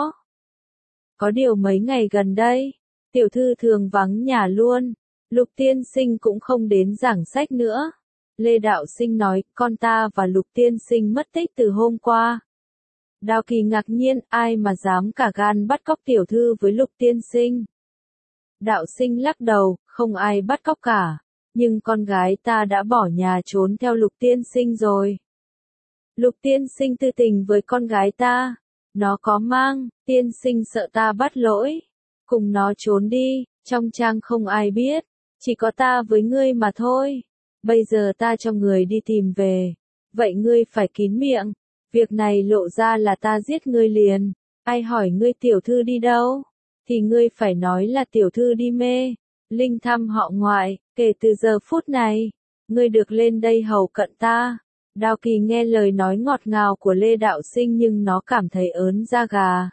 Có điều mấy ngày gần đây, tiểu thư thường vắng nhà luôn. Lục tiên sinh cũng không đến giảng sách nữa. Lê Đạo Sinh nói, con ta và Lục tiên sinh mất tích từ hôm qua. Đào Kỳ ngạc nhiên, ai mà dám cả gan bắt cóc tiểu thư với Lục tiên sinh. Đạo Sinh lắc đầu, không ai bắt cóc cả. Nhưng con gái ta đã bỏ nhà trốn theo Lục tiên sinh rồi. Lục tiên sinh tư tình với con gái ta. Nó có mang, tiên sinh sợ ta bắt lỗi. Cùng nó trốn đi, trong trang không ai biết. Chỉ có ta với ngươi mà thôi. Bây giờ ta cho người đi tìm về. Vậy ngươi phải kín miệng. Việc này lộ ra là ta giết ngươi liền. Ai hỏi ngươi tiểu thư đi đâu? Thì ngươi phải nói là tiểu thư đi mê. Linh thăm họ ngoại, kể từ giờ phút này. Ngươi được lên đây hầu cận ta. Đào Kỳ nghe lời nói ngọt ngào của Lê Đạo Sinh nhưng nó cảm thấy ớn da gà.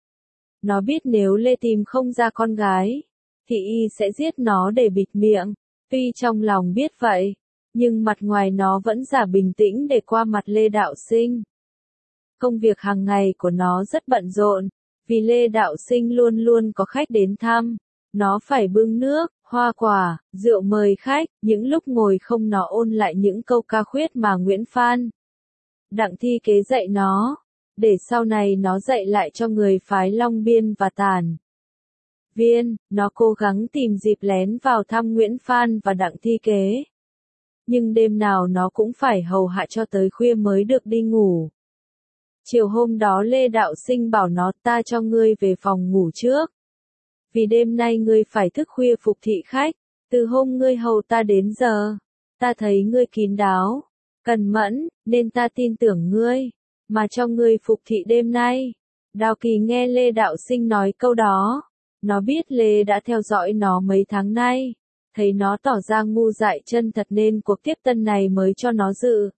Nó biết nếu Lê tìm không ra con gái, thì y sẽ giết nó để bịt miệng. Tuy trong lòng biết vậy, nhưng mặt ngoài nó vẫn giả bình tĩnh để qua mặt Lê Đạo Sinh. Công việc hàng ngày của nó rất bận rộn, vì Lê Đạo Sinh luôn luôn có khách đến thăm. Nó phải bưng nước, hoa quả, rượu mời khách, những lúc ngồi không nó ôn lại những câu ca khuyết mà Nguyễn Phan, Đặng Thi Kế dạy nó, để sau này nó dạy lại cho người phái Long Biên và Tản Viên. Nó cố gắng tìm dịp lén vào thăm Nguyễn Phan và Đặng Thi Kế. Nhưng đêm nào nó cũng phải hầu hạ cho tới khuya mới được đi ngủ. Chiều hôm đó Lê Đạo Sinh bảo nó, ta cho ngươi về phòng ngủ trước. Vì đêm nay ngươi phải thức khuya phục thị khách, từ hôm ngươi hầu ta đến giờ, ta thấy ngươi kín đáo, cẩn mẫn, nên ta tin tưởng ngươi, mà cho ngươi phục thị đêm nay. Đào Kỳ nghe Lê Đạo Sinh nói câu đó, nó biết Lê đã theo dõi nó mấy tháng nay, thấy nó tỏ ra ngu dại chân thật nên cuộc tiếp tân này mới cho nó dự.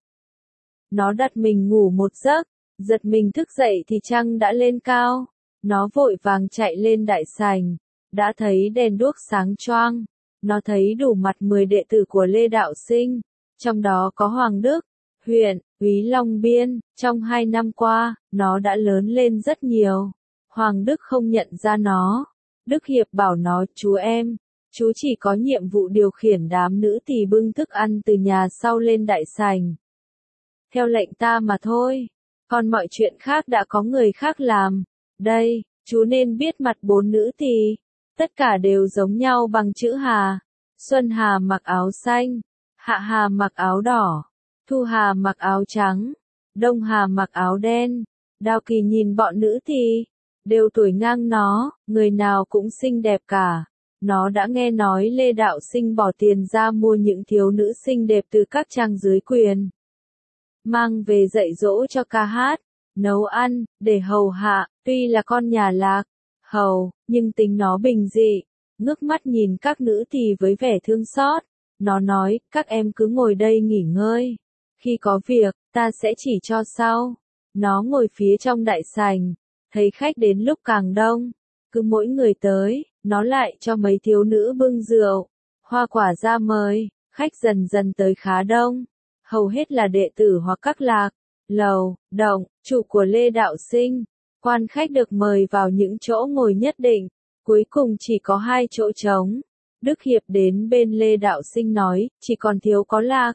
Nó đặt mình ngủ một giấc, giật mình thức dậy thì trăng đã lên cao, nó vội vàng chạy lên đại sảnh, đã thấy đèn đuốc sáng choang, nó thấy đủ mặt mười đệ tử của Lê Đạo Sinh, trong đó có Hoàng Đức, huyện, úy Long Biên. Trong hai năm qua, nó đã lớn lên rất nhiều. Hoàng Đức không nhận ra nó. Đức Hiệp bảo nó, chú em, chú chỉ có nhiệm vụ điều khiển đám nữ tỳ bưng thức ăn từ nhà sau lên đại sảnh. Theo lệnh ta mà thôi, còn mọi chuyện khác đã có người khác làm. Đây, chú nên biết mặt bốn nữ tỳ, tất cả đều giống nhau bằng chữ Hà. Xuân Hà mặc áo xanh, Hạ Hà mặc áo đỏ, Thu Hà mặc áo trắng, Đông Hà mặc áo đen. Đào Kỳ nhìn bọn nữ tỳ, đều tuổi ngang nó, người nào cũng xinh đẹp cả. Nó đã nghe nói Lê Đạo Sinh bỏ tiền ra mua những thiếu nữ xinh đẹp từ các trang dưới quyền, mang về dạy dỗ cho ca hát, nấu ăn, để hầu hạ. Tuy là con nhà lạc hầu, nhưng tính nó bình dị, ngước mắt nhìn các nữ tỳ với vẻ thương xót. Nó nói, các em cứ ngồi đây nghỉ ngơi, khi có việc, ta sẽ chỉ cho sau. Nó ngồi phía trong đại sảnh, thấy khách đến lúc càng đông, cứ mỗi người tới, nó lại cho mấy thiếu nữ bưng rượu, hoa quả ra mời. Khách dần dần tới khá đông, hầu hết là đệ tử hoặc các lạc, lầu, động, chủ của Lê Đạo Sinh. Quan khách được mời vào những chỗ ngồi nhất định, cuối cùng chỉ có hai chỗ trống. Đức Hiệp đến bên Lê Đạo Sinh nói, chỉ còn thiếu có lạc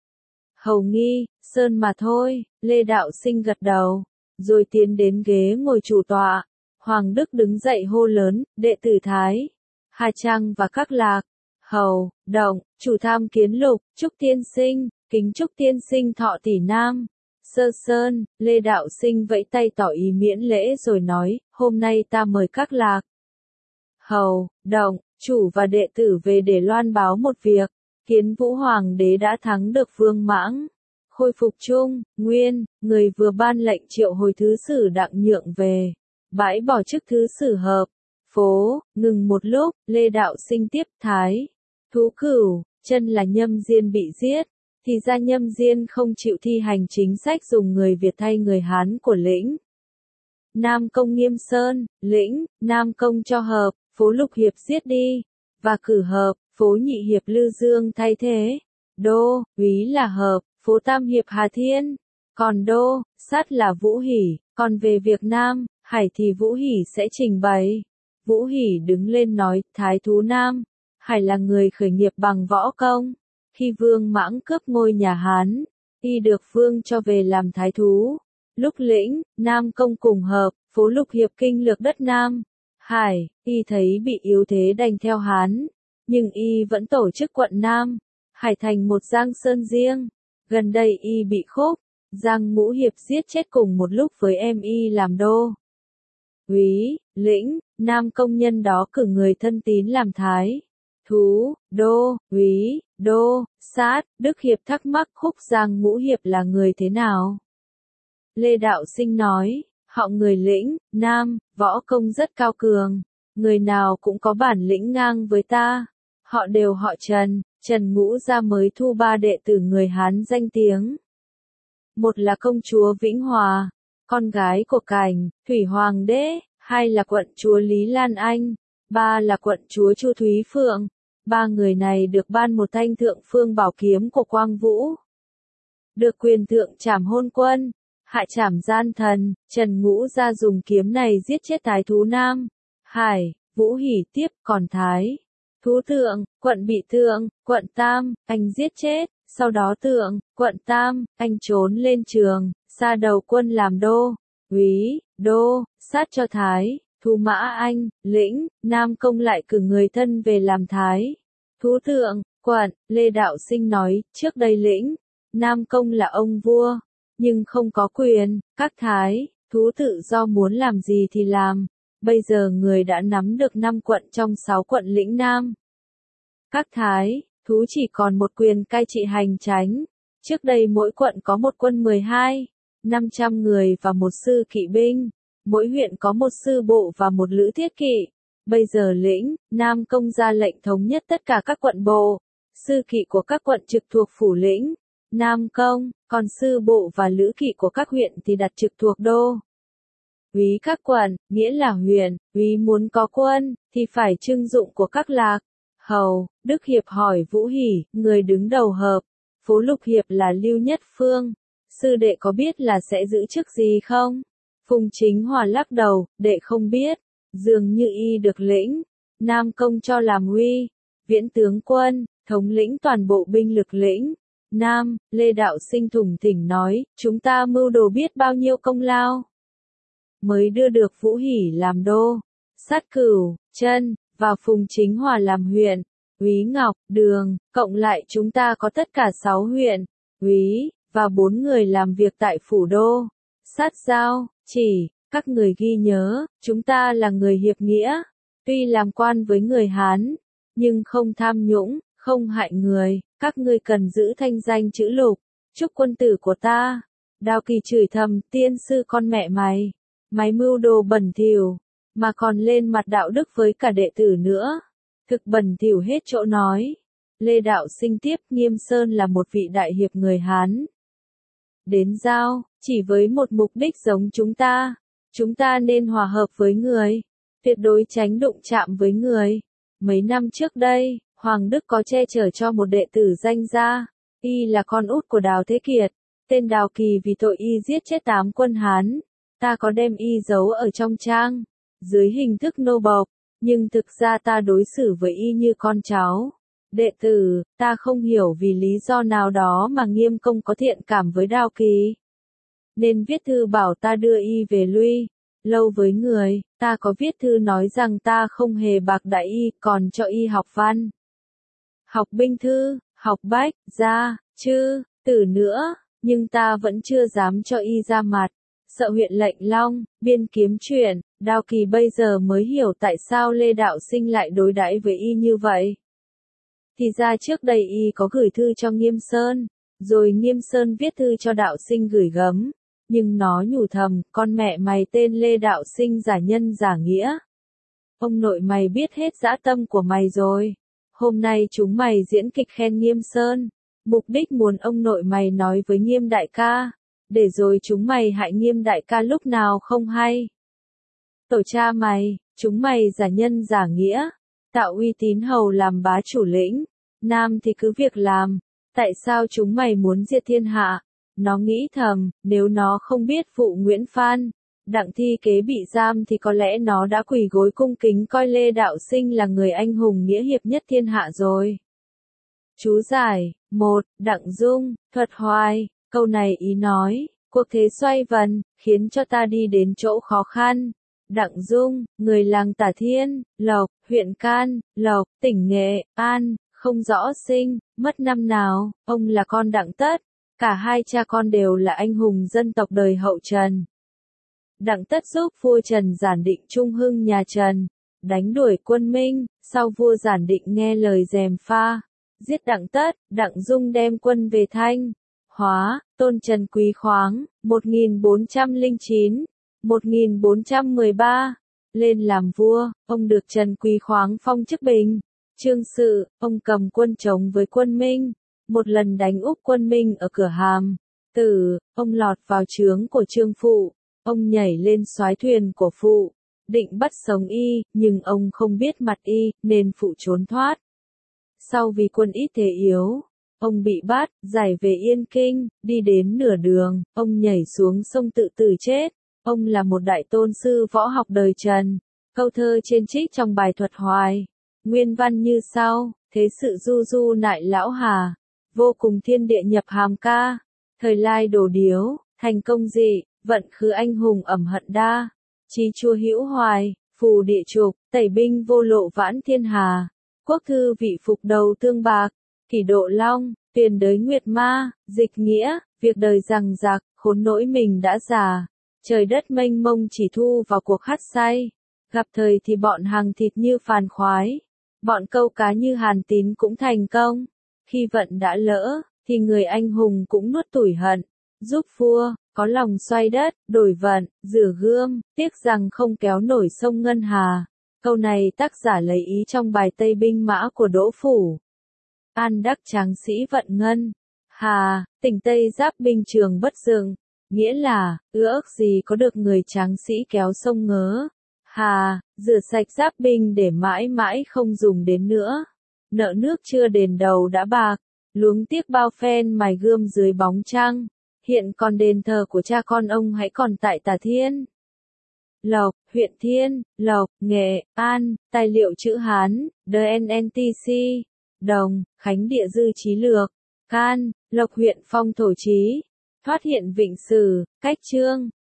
hầu Nghi Sơn mà thôi. Lê Đạo Sinh gật đầu, rồi tiến đến ghế ngồi chủ tọa. Hoàng Đức đứng dậy hô lớn, đệ tử Thái, Hà Trang và các lạc hầu, động, chủ tham kiến Lục, chúc tiên sinh, kính chúc tiên sinh thọ tỷ nam. Sơ Sơn. Lê Đạo Sinh vẫy tay tỏ ý miễn lễ rồi nói, hôm nay ta mời các lạc hầu, động, chủ và đệ tử về để loan báo một việc. Kiến Vũ Hoàng đế đã thắng được Vương Mãng, khôi phục Trung Nguyên. Người vừa ban lệnh triệu hồi thứ sử Đặng Nhượng về, bãi bỏ chức thứ sử Hợp Phố. Ngừng một lúc, Lê Đạo Sinh tiếp, Thái Thú Cửu, chân là Nhâm Diên bị giết, thì ra Nhâm Diên không chịu thi hành chính sách dùng người Việt thay người Hán của lĩnh Nam Công Nghiêm Sơn. Lĩnh Nam Công cho Hợp Phố Lục Hiệp giết đi, và cử Hợp Phố Nhị Hiệp Lư Dương thay thế. Đô úy là Hợp Phố Tam Hiệp Hà Thiên, còn Đô sát là Vũ Hỷ. Còn về việc Nam Hải thì Vũ Hỷ sẽ trình bày. Vũ Hỷ đứng lên nói, Thái thú Nam Hải là người khởi nghiệp bằng võ công. Khi Vương Mãng cướp ngôi nhà Hán, y được Vương cho về làm thái thú. Lúc lĩnh Nam Công cùng Hợp Phố Lục Hiệp kinh lược đất Nam Hải, y thấy bị yếu thế đành theo Hán, nhưng y vẫn tổ chức quận Nam Hải thành một Giang Sơn riêng. Gần đây y bị Khúc Giang Ngũ Hiệp giết chết cùng một lúc với em y làm đô úy. Lĩnh Nam Công nhân đó cử người thân tín làm thái thú, đô úy, đô sát. Đức Hiệp thắc mắc Khúc Giang Ngũ Hiệp là người thế nào? Lê Đạo Sinh nói, họ người lĩnh Nam, võ công rất cao cường, người nào cũng có bản lĩnh ngang với ta. Họ đều họ Trần, Trần Ngũ Gia mới thu ba đệ tử người Hán danh tiếng. Một là công chúa Vĩnh Hòa, con gái của Cảnh Thủy Hoàng đế, hai là quận chúa Lý Lan Anh, ba là quận chúa Chu Thúy Phượng, Ba người này được ban một thanh thượng phương bảo kiếm của Quang Vũ. Được quyền thượng trảm hôn quân, hại trảm gian thần, Trần Ngũ ra dùng kiếm này giết chết Thái thú Nam, Hải, Vũ Hỉ tiếp, còn Thái thú Thượng, quận bị Thượng, quận Tam, anh giết chết, sau đó Thượng, quận Tam, anh trốn lên Trường, Sa đầu quân làm đô, úy, đô, sát cho Thái thú Mã Anh, lĩnh, Nam Công lại cử người thân về làm Thái thú Thượng, quận. Lê Đạo Sinh nói, trước đây lĩnh, Nam Công là ông vua, nhưng không có quyền, các thái thú tự do muốn làm gì thì làm. Bây giờ người đã nắm được năm quận trong sáu quận lĩnh Nam. Các thái thú chỉ còn một quyền cai trị hành chánh. Trước đây mỗi quận có một quân mười hai, năm trăm người và một sư kỵ binh. Mỗi huyện có một sư bộ và một lữ thiết kỵ. Bây giờ lĩnh, Nam Công ra lệnh thống nhất tất cả các quận bộ. Sư kỵ của các quận trực thuộc phủ lĩnh Nam Công, còn sư bộ và lữ kỵ của các huyện thì đặt trực thuộc đô úy các quận, nghĩa là huyện. Úy muốn có quân, thì phải trưng dụng của các lạc hầu. Đức Hiệp hỏi Vũ Hỉ, người đứng đầu hợp, phố Lục Hiệp là Lưu Nhất Phương. Sư đệ có biết là sẽ giữ chức gì không? Phùng Chính Hòa lắc đầu, đệ không biết. Dường như y được lĩnh Nam Công cho làm uy viễn tướng quân, thống lĩnh toàn bộ binh lực lĩnh Nam. Lê Đạo Sinh thủng thỉnh nói, chúng ta mưu đồ biết bao nhiêu công lao, mới đưa được Vũ Hỉ làm đô, Sát Cửu, Chân, và Phùng Chính Hòa làm huyện, úy Ngọc, Đường, cộng lại chúng ta có tất cả sáu huyện, úy, và bốn người làm việc tại phủ đô, Sát Giao, Chỉ. Các người ghi nhớ, chúng ta là người hiệp nghĩa, tuy làm quan với người Hán, nhưng không tham nhũng, không hại người. Các ngươi cần giữ thanh danh chữ Lục, chúc quân tử của ta. Đao Kỳ chửi thầm, tiên sư con mẹ mày, mày mưu đồ bẩn thỉu, mà còn lên mặt đạo đức với cả đệ tử nữa. Thực bẩn thỉu hết chỗ nói. Lê Đạo Sinh tiếp, Nghiêm Sơn là một vị đại hiệp người Hán. Đến giao, chỉ với một mục đích giống chúng ta. Chúng ta nên hòa hợp với người, tuyệt đối tránh đụng chạm với người. Mấy năm trước đây, Hoàng Đức có che chở cho một đệ tử danh gia, y là con út của Đào Thế Kiệt, tên Đào Kỳ vì tội y giết chết tám quân Hán. Ta có đem y giấu ở trong trang, dưới hình thức nô bộc, nhưng thực ra ta đối xử với y như con cháu. Đệ tử, ta không hiểu vì lý do nào đó mà Nghiêm Công có thiện cảm với Đào Kỳ, nên viết thư bảo ta đưa y về Luy Lâu với người. Ta có viết thư nói rằng ta không hề bạc đãi y, còn cho y học văn, học binh thư, học bách, gia, chư, tử nữa, nhưng ta vẫn chưa dám cho y ra mặt, sợ huyện lệnh Long, biên kiếm chuyện. Đao Kỳ bây giờ mới hiểu tại sao Lê Đạo Sinh lại đối đãi với y như vậy. Thì ra trước đây y có gửi thư cho Nghiêm Sơn, rồi Nghiêm Sơn viết thư cho Đạo Sinh gửi gấm. Nhưng nó nhủ thầm, con mẹ mày tên Lê Đạo Sinh giả nhân giả nghĩa. Ông nội mày biết hết dã tâm của mày rồi. Hôm nay chúng mày diễn kịch khen Nghiêm Sơn. Mục đích muốn ông nội mày nói với Nghiêm đại ca. Để rồi chúng mày hại Nghiêm đại ca lúc nào không hay. Tổ cha mày, chúng mày giả nhân giả nghĩa. Tạo uy tín hầu làm bá chủ lĩnh. Nam thì cứ việc làm. Tại sao chúng mày muốn diệt thiên hạ? Nó nghĩ thầm, nếu nó không biết phụ Nguyễn Phan, Đặng Thi Kế bị giam thì có lẽ nó đã quỳ gối cung kính coi Lê Đạo Sinh là người anh hùng nghĩa hiệp nhất thiên hạ rồi. Chú giải, một. Đặng Dung, thuật hoài, câu này ý nói, cuộc thế xoay vần, khiến cho ta đi đến chỗ khó khăn. Đặng Dung, người làng Tả Thiên, Lộc, huyện Can, Lộc, tỉnh Nghệ An, không rõ sinh, mất năm nào, ông là con Đặng Tất. Cả hai cha con đều là anh hùng dân tộc đời hậu Trần. Đặng Tất giúp vua Trần Giản Định trung hưng nhà Trần, đánh đuổi quân Minh, sau vua Giản Định nghe lời gièm pha, giết Đặng Tất. Đặng Dung đem quân về Thanh Hóa, tôn Trần Quý Khoáng, một nghìn bốn trăm lẻ chín, một nghìn bốn trăm mười ba, lên làm vua. Ông được Trần Quý Khoáng phong chức Bình Chương Sự. Ông cầm quân chống với quân Minh, một lần đánh úp quân Minh ở cửa Hàm Tử. Ông lọt vào trướng của Trương Phụ, ông nhảy lên soái thuyền của Phụ, định bắt sống y, nhưng ông không biết mặt y, nên Phụ trốn thoát. Sau vì quân ít thế yếu, ông bị bắt, giải về Yên Kinh, đi đến nửa đường, ông nhảy xuống sông tự tử chết. Ông là một đại tôn sư võ học đời Trần. Câu thơ trên trích trong bài Thuật Hoài. Nguyên văn như sau, thế sự du du nại lão hà, vô cùng thiên địa nhập hàm ca. Thời lai đổ điếu, thành công dị, vận khứ anh hùng ẩm hận đa. Chí chua hữu hoài, phù địa trục, tẩy binh vô lộ vãn thiên hà. Quốc thư vị phục đầu tương bạc, kỷ độ long, tuyền đới nguyệt ma, dịch nghĩa, việc đời rằng rạc, khốn nỗi mình đã già. Trời đất mênh mông chỉ thu vào cuộc hắt say. Gặp thời thì bọn hàng thịt như phàn khoái. Bọn câu cá như hàn tín cũng thành công. Khi vận đã lỡ, thì người anh hùng cũng nuốt tủi hận. Giúp vua, có lòng xoay đất, đổi vận, rửa gươm, tiếc rằng không kéo nổi sông Ngân Hà. Câu này tác giả lấy ý trong bài Tây Binh Mã của Đỗ Phủ. An đắc tráng sĩ vận ngân. Hà, tỉnh Tây giáp binh trường bất dựng. Nghĩa là, ưa ước gì có được người tráng sĩ kéo sông ngớ. Hà, rửa sạch giáp binh để mãi mãi không dùng đến nữa. Nợ nước chưa đền đầu đã bạc, luống tiếc bao phen mài gươm dưới bóng trăng. Hiện còn đền thờ của cha con ông hãy còn tại Tà Thiên. Lộc, huyện Thiên, Lộc, Nghệ, An, tài liệu chữ Hán, The en en tê xê. Đồng, Khánh Địa Dư Chí Lược. Can, Lộc huyện Phong Thổ Chí. Thoát hiện Vịnh Sử, Cách Chương.